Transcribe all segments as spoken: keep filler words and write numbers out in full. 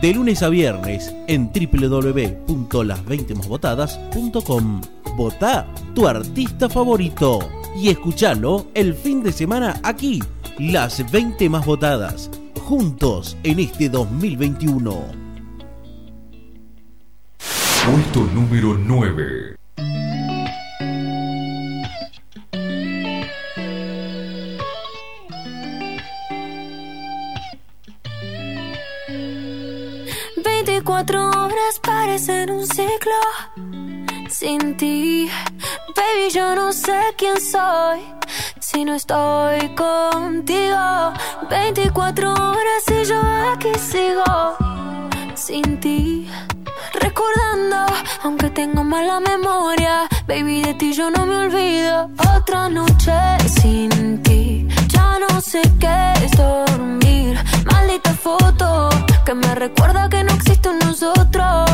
de lunes a viernes en doble u doble u doble u punto las veinte más votadas punto com. Votá tu artista favorito y escuchalo el fin de semana aquí, Las veinte más votadas, juntos en este dos mil veintiuno. Puesto número nueve. veinticuatro horas parecen un ciclo sin ti. Baby, yo no sé quién soy si no estoy contigo. veinticuatro horas y yo aquí sigo sin ti. Recordando, aunque tengo mala memoria, baby, de ti yo no me olvido. Otra noche sin ti, ya no sé qué es dormir. Maldita foto que me recuerda que no existe un nosotros.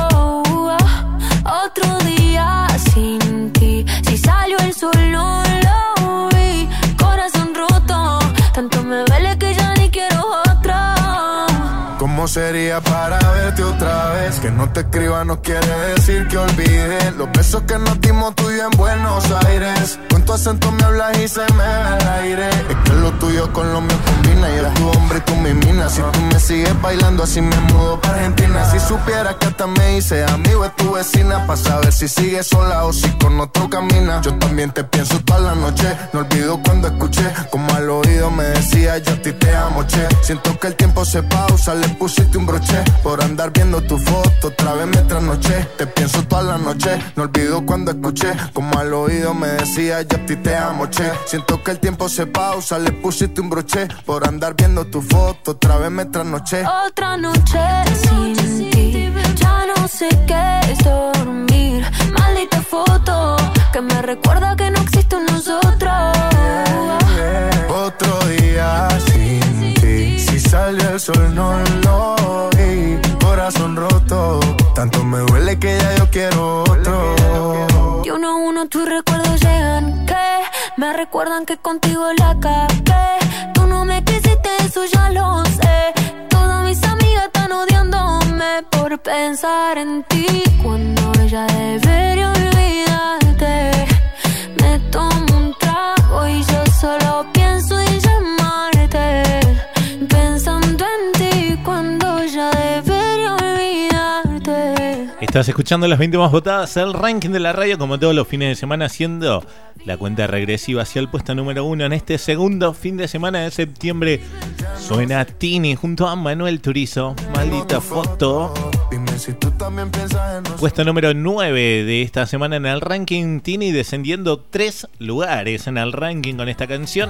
Otro día sin ti, si salió el sol no lo vi. Corazón roto, tanto me duele que ya ni quiero otra. ¿Cómo sería para verte otra vez? Que no te escriba no quiere decir que olvide los besos que nos dimos tú y yo en Buenos Aires. Con tu acento me hablas y se me va el aire. Es que lo tuyo con lo mío combina. Y eres tu hombre y tú mi mina. Si tú me sigues bailando así me mudo para Argentina. Si supieras que hasta me hice amigo de tu vecina, pa' saber si sigues sola o si con otro camina. Yo también te pienso toda la noche. No olvido cuando escuché como al oído me decía yo a ti te amo, che. Siento que el tiempo se pausa, le pusiste un broche por andar viendo tu foto, otra vez me trasnoché. Te pienso toda la noche, no olvido cuando escuché como al oído me decía yo a ti te amo, che. Siento que el tiempo se pausa, le pusiste un broche por andar viendo tu foto, otra vez me trasnoché. Otra noche sin ti, ya no sé qué es dormir. Maldita foto que me recuerda que no existe un nosotros. Otro día sin ti, si sale el sol no lo vi. Corazón roto, tanto me duele que ya yo quiero otro. Y uno a uno tus recuerdos llegan que me recuerdan que contigo la cagué. Tú no me quisiste, eso ya lo sé. Todas mis amigas están odiándome por pensar en ti cuando ella debería olvidarte. Me tomo un trago y yo solo pienso en llamarte, pensando en ti cuando ya debería olvidarte. Estás escuchando las veinte más votadas, el ranking de la radio, como todos los fines de semana, haciendo la cuenta regresiva hacia el puesto número uno. En este segundo fin de semana de septiembre suena Tini junto a Manuel Turizo. Maldita foto. Puesto número nueve de esta semana en el ranking. Tini descendiendo tres lugares en el ranking con esta canción.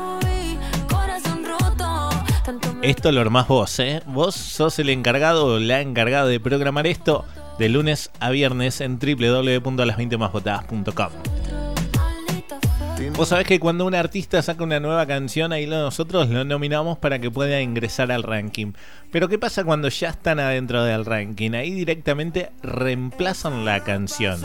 Esto lo armás vos, ¿eh? Vos sos el encargado o la encargada de programar esto de lunes a viernes en doble u doble u doble u punto las veinte más votadas punto com. Vos sabés que cuando un artista saca una nueva canción, ahí nosotros lo nominamos para que pueda ingresar al ranking. Pero ¿qué pasa cuando ya están adentro del ranking? Ahí directamente reemplazan la canción.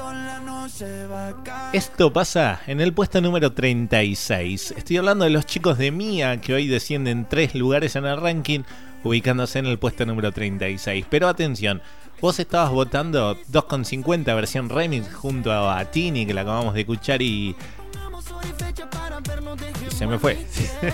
Esto pasa en el puesto número treinta y seis. Estoy hablando de los chicos de Mía, que hoy descienden tres lugares en el ranking, ubicándose en el puesto número treinta y seis. Pero atención, vos estabas votando dos con cincuenta versión remix junto a Tini, que la acabamos de escuchar y... y se me fue.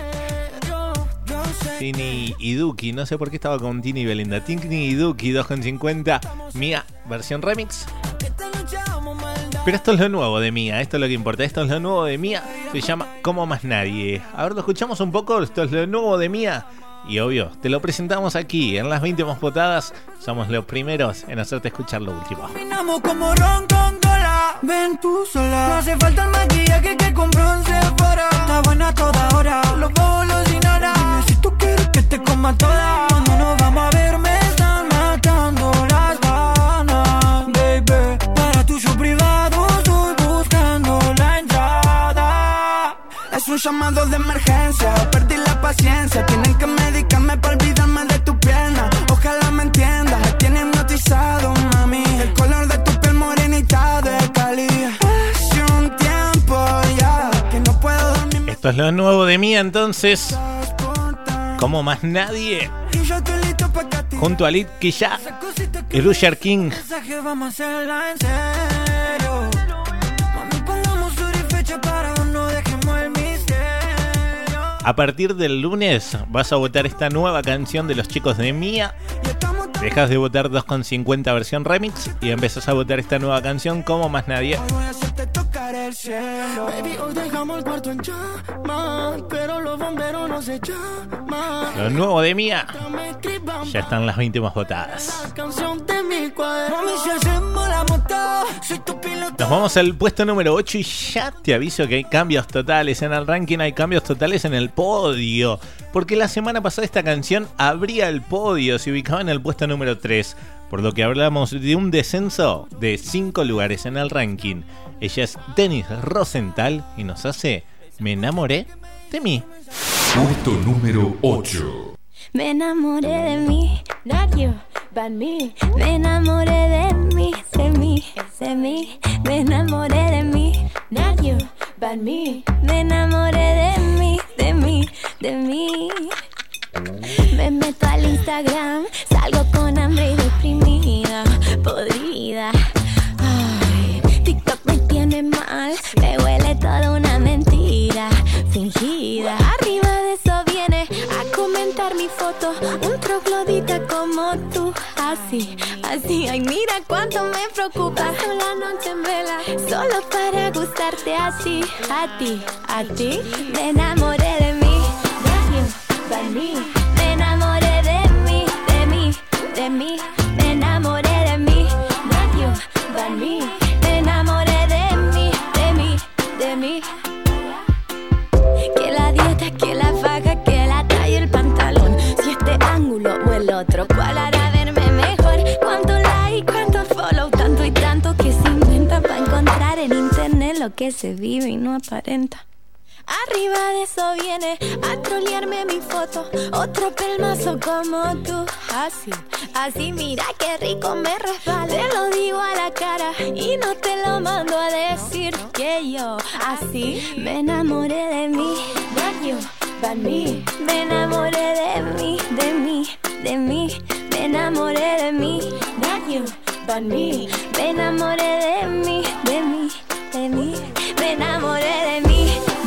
Tini y Duki, no sé por qué estaba con Tini y Belinda. Tini y Duki, dos con cincuenta. Mía, versión remix. Pero esto es lo nuevo de Mía, esto es lo que importa. Esto es lo nuevo de Mía, se llama Como Más Nadie. A ver, lo escuchamos un poco. Esto es lo nuevo de Mía. Y obvio, te lo presentamos aquí en las veinte más votadas. Somos los primeros en hacerte escuchar lo último. Caminamos como ron con cola. Ven tú sola. No hace falta el maquillaje que compró en Sephora. Está buena a toda hora. Los bobos los ignoran. Dime si tú quieres que te coma toda. Cuando nos vamos a ver me están matando las ganas, baby. Para tu show privado estoy buscando la entrada. Es un llamado de emergencia. Perdí la paciencia. Tienen que medicarme para olvidarme de tu pierna. Ojalá me entiendas. Me tiene hipnotizado, mami. El color de tu piel morenita de Cali. Hace un tiempo ya que no puedo dormir. Esto es lo nuevo de Mía, entonces. Como Más Nadie. Y yo estoy listo pa' que junto a Lid Quilla y Rusher King. Vamos a hacerla en serio. Mami, pongamos hora y fecha para no dejemos el misterio. A partir del lunes vas a votar esta nueva canción de los chicos de Mía. Dejas de votar dos con cincuenta versión remix y empezás a votar esta nueva canción como más nadie. Baby, hoy dejamos el cuarto en llama, pero los bomberos no se llaman. Lo nuevo de Mía. Ya están las veinte más votadas. Nos vamos al puesto número ocho y ya te aviso que hay cambios totales en el ranking, hay cambios totales en el podio. Porque la semana pasada esta canción abría el podio, se ubicaba en el puesto número tres. Por lo que hablamos de un descenso de cinco lugares en el ranking. Ella es Dennis Rosenthal y nos hace Me enamoré de mí. Puesto número ocho. Me enamoré de mí, not you, but me. Me enamoré de mí, de mí, de mí. Me enamoré de mí, not you, but me. Me enamoré de mí, de mí, de mí. Me meto al Instagram, salgo con hambre y deprimida, podrida. Ay, TikTok me tiene mal, me huele toda una mentira fingida. Arriba de eso viene a comentar mi foto, un troglodita como tú, así, así. Ay, mira cuánto me preocupa, paso la noche en vela, solo para gustarte así, a ti, a ti. Me enamoré de mí, de you, by me. Me enamoré de mí, de mí, de mí. Me enamoré de mí, not you, but me. Me enamoré de mí, de mí, de mí. Que la dieta, que la faja, que la talla, el pantalón. Si este ángulo o el otro, ¿cuál hará verme mejor? ¿Cuánto like, cuánto follow? Tanto y tanto que se inventa para encontrar en internet lo que se vive y no aparenta. Arriba de eso viene a trolearme mi foto, otro pelmazo como tú, así, así. Mira qué rico me resbala, te lo digo a la cara y no te lo mando a decir que yo, así. Me enamoré de mí, not you, but me. Me enamoré de mí, de mí, de mí. Me enamoré de mí, not you, but me. Me enamoré de mí, de mí, de mí. Me enamoré de mí.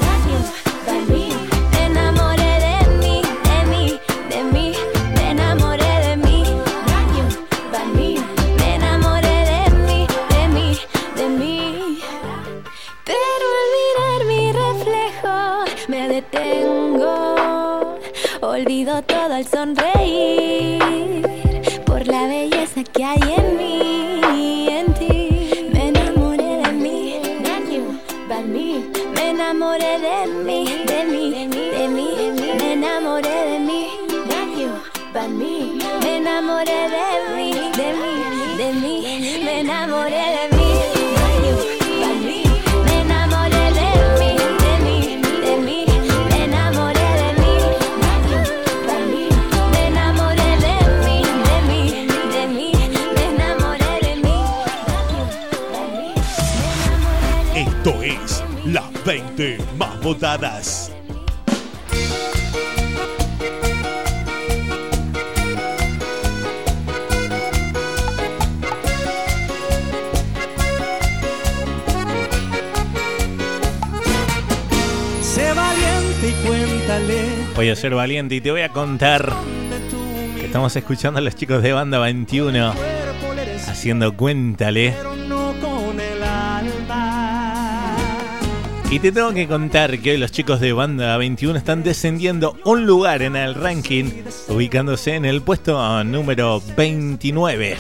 Me enamoré de mí, de mí, de mí. Me enamoré de mí, not you, but me. Me enamoré de mí, de mí, de mí. Pero al mirar mi reflejo me detengo, olvido todo al sonreír por la belleza que hay en mí, en ti. Me enamoré de mí, not you, but me. Me enamoré de mí, de mí, de mí. Me enamoré de mí, not you, but me. Me enamoré de mí, de mí, de mí. Me enamoré de mí, not you, but me. Me enamoré de mí, de mí, de mí. Me enamoré de mí, not you, but me. Me enamoré de mí, de mí, de mí. Me enamoré de mí, not you, but me. Esto es las veinte más votadas. Sé valiente y cuéntale. Voy a ser valiente y te voy a contar que estamos escuchando a los chicos de Banda veintiuno haciendo Cuéntale. Y te tengo que contar que hoy los chicos de Banda veintiuno están descendiendo un lugar en el ranking, ubicándose en el puesto número veintinueve.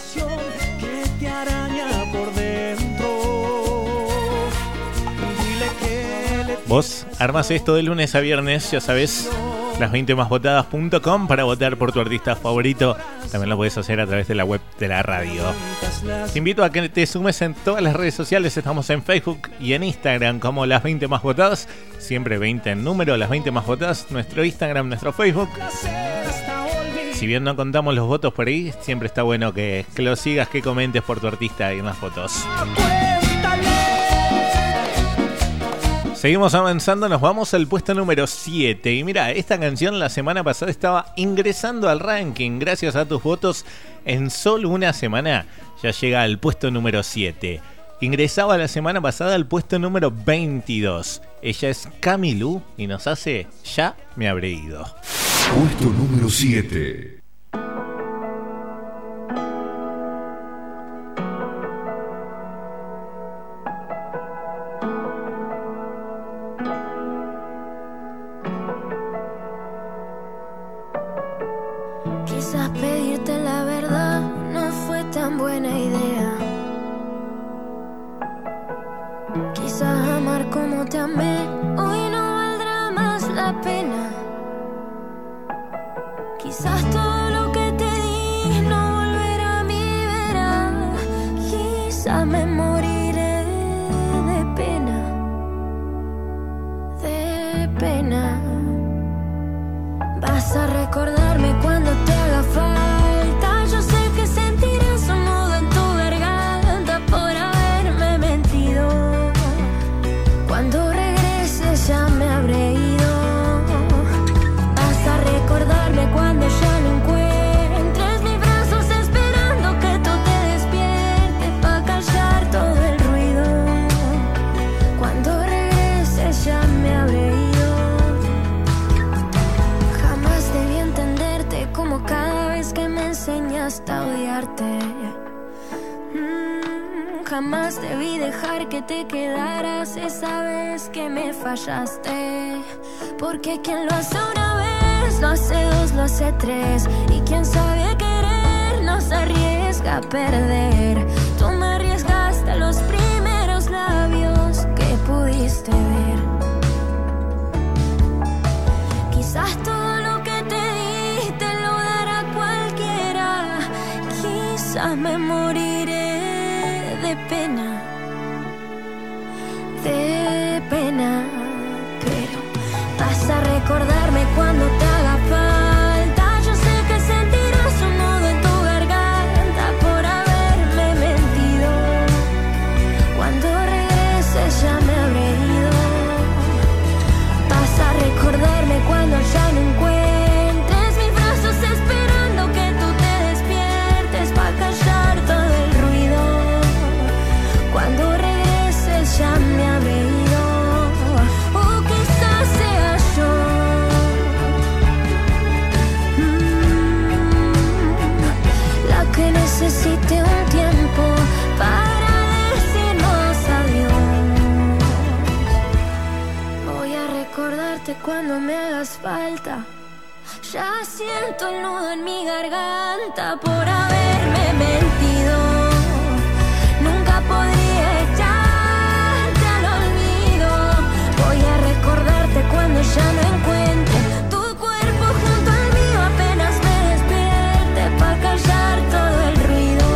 Vos armas esto de lunes a viernes, ya sabes, las veinte más votadas punto com para votar por tu artista favorito. También lo puedes hacer a través de la web de la radio. Te invito a que te sumes en todas las redes sociales. Estamos en Facebook y en Instagram como las veinte más votadas. Siempre veinte en número, las veinte más votadas. Nuestro Instagram, nuestro Facebook. Si bien no contamos los votos por ahí, siempre está bueno que, que lo sigas, que comentes por tu artista y en las fotos. Seguimos avanzando, nos vamos al puesto número siete. Y mira, esta canción la semana pasada estaba ingresando al ranking. Gracias a tus votos, en solo una semana ya llega al puesto número siete. Ingresaba la semana pasada al puesto número veintidós. Ella es Camilú y nos hace Ya me habré ido. Puesto número siete. Quizás pedirte la verdad no fue tan buena idea. Quizás amar como te amé hoy no valdrá más la pena. Quizás todo lo que te di no volverá a mi vera. Quizás me moriré de pena, de pena. Vas a recordarme cuando te haga falta. Yo sé que sentirás un nudo en tu garganta por haberme mentido. Cuando regreses ya me habré ido. Vas a recordarme cuando ya no encuentres mis brazos esperando que tú te despiertes para callar todo el ruido. Cuando regreses ya me habré ido. Como cada vez que me enseñaste a odiarte. mm, Jamás debí dejar que te quedaras esa vez que me fallaste. Porque quien lo hace una vez, lo hace dos, lo hace tres. Y quien sabe querer, no se arriesga a perder. Tú me arriesgaste a los primeros labios que pudiste ver. Quizás todo lo que te di te lo dará cualquiera. Quizás me moriré de pena, de pena. Pero vas a recordarme cuando te haga falta. Yo sé que sentirás un nudo en tu garganta por haberme mentido. Cuando regreses ya me habré ido. Vas a recordarme cuando ya no encuentres mis brazos esperando que tú te despiertes para callar todo el ruido. Cuando regreses ya me habré ido. O quizás sea yo, mm, la que necesite un tiempo para decirnos adiós. Voy a recordarte cuando me hagas falta. Ya siento el nudo en mi garganta por haberme mentido. Nunca podría echarte al olvido. Voy a recordarte cuando ya no encuentre tu cuerpo junto al mío. Apenas me despierte para callar todo el ruido.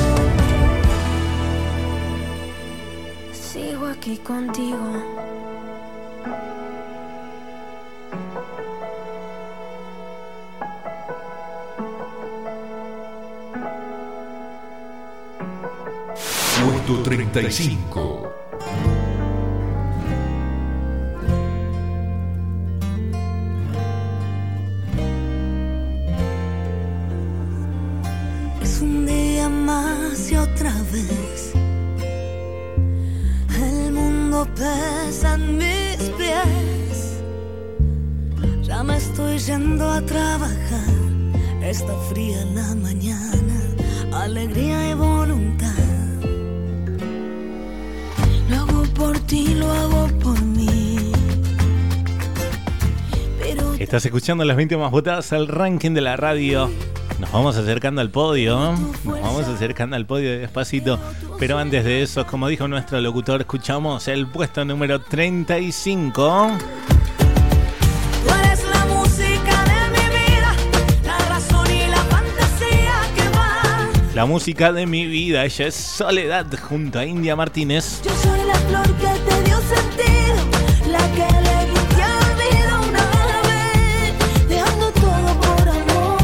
Sigo aquí contigo. Puesto treinta y cinco. Es un día más y otra vez el mundo pesa en mis pies. Ya me estoy yendo a trabajar. Está fría la mañana, alegría y voluntad. Lo hago por ti, lo hago por mí. Pero Estás escuchando las veinte más votadas al ranking de la radio. Nos vamos acercando al podio. Nos vamos acercando al podio despacito. Pero antes de eso, como dijo nuestro locutor, escuchamos el puesto número treinta y cinco. tú eres la música de mi vida, la razón y la fantasía que va. La música de mi vida. Ella es Soledad junto a India Martínez. Yo soy la flor que te dio sentido, la que le dio olvido una vez, dejando todo por amor.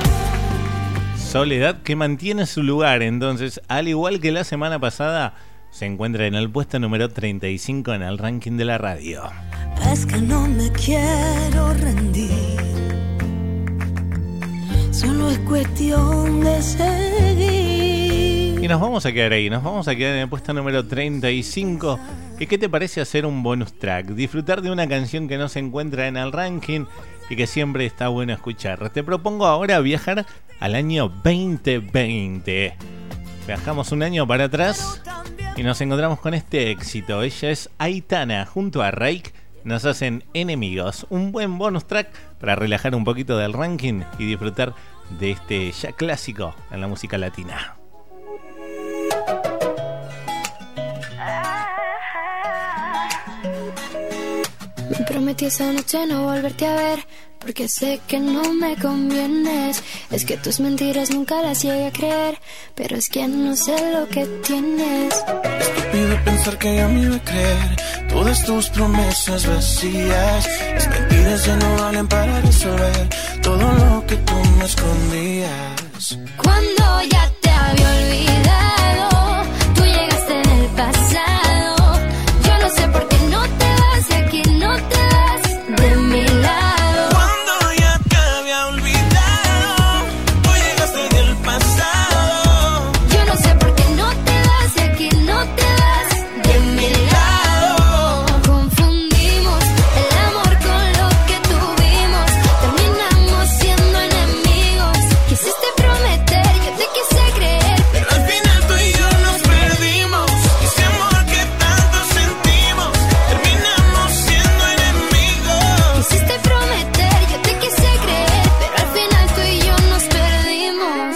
Soledad que mantiene su lugar, entonces, al igual que la semana pasada, se encuentra en el puesto número treinta y cinco en el ranking de la radio. Es que no me quiero rendir, solo es cuestión de seguir. Y nos vamos a quedar ahí, nos vamos a quedar en el puesto número treinta y cinco. ¿Y qué te parece hacer un bonus track? Disfrutar de una canción que no se encuentra en el ranking y que siempre está bueno escuchar. Te propongo ahora viajar al año veinte veinte. Viajamos un año para atrás y nos encontramos con este éxito. Ella es Aitana, junto a Rake nos hacen Enemigos. Un buen bonus track para relajar un poquito del ranking y disfrutar de este ya clásico en la música latina. Me prometí esa noche no volverte a ver, porque sé que no me convienes. Es que tus mentiras nunca las llegué a creer, pero es que no sé lo que tienes. Estúpido pensar que yo me iba a creer todas tus promesas vacías. Las mentiras ya no valen para resolver todo lo que tú me escondías. Cuando ya te había olvidado, tú llegaste en el pasado. Yo no sé por qué no te vas de aquí, no te vas de mi lado. Cuando ya te había olvidado, tú llegaste del pasado. Yo no sé por qué no te vas de aquí, no te vas de mi lado. Confundimos el amor con lo que tuvimos, terminamos siendo enemigos. Quisiste prometer, yo te quise creer, pero al final tú y yo nos perdimos. Ese amor que tanto sentimos, terminamos siendo enemigos. quisiste prometer, yo te quise creer, pero al final tú y yo nos perdimos.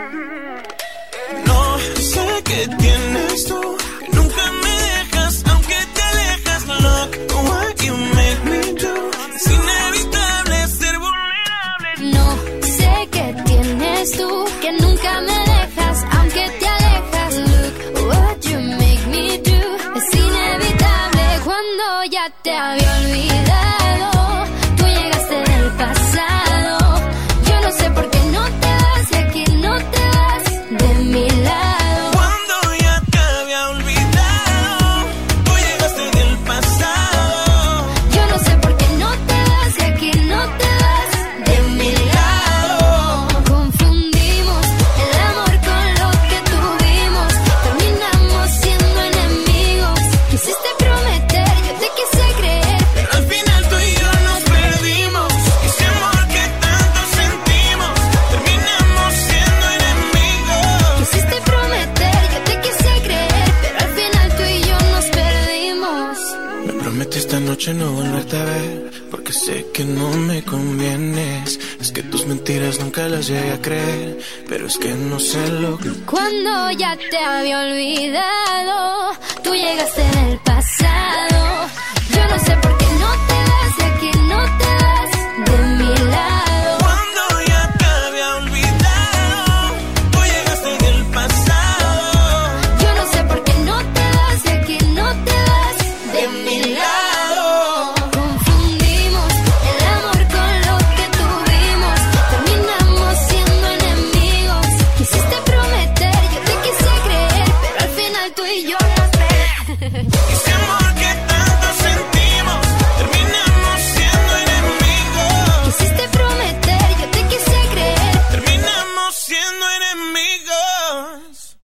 No sé qué tienes tú, que nunca me dejas, aunque te alejas. Look what you make me do. Es inevitable ser vulnerable. No sé qué tienes tú, que nunca me dejas, aunque te alejas. Look what you make me do. Es inevitable cuando ya te había olvidado. Tú llegaste del pasado. Yo no sé por qué no te vas de aquí, no te vas de mi lado. Cuando ya te había olvidado, tú llegaste del pasado. Yo no sé por qué no te vas de aquí, no te vas de mi lado. Confundimos el amor con lo que tuvimos, terminamos siendo enemigos. Quisiste prometer, yo te quise creer, Pero al final tú y yo nos perdimos. Ese amor que tanto sentimos, terminamos siendo enemigos. quisiste prometer, yo te quise creer, pero al final tú y yo nos perdimos. Me prometí esta noche no volverte a ver, porque sé que no me convienes. Es que tus mentiras nunca las llegué a creer, pero es que no sé lo que... Cuando ya te había olvidado, tú llegaste en el pasado. Yo no sé por qué no te vas de aquí, no te vas de mi lado. Cuando ya te había olvidado, tú llegaste del pasado. Yo no sé por qué no te vas de aquí, no te vas de mi lado. Confundimos el amor con lo que tuvimos, terminamos siendo enemigos. Quisiste prometer, yo te quise creer, pero al final tú y yo nos perdimos. Ese amor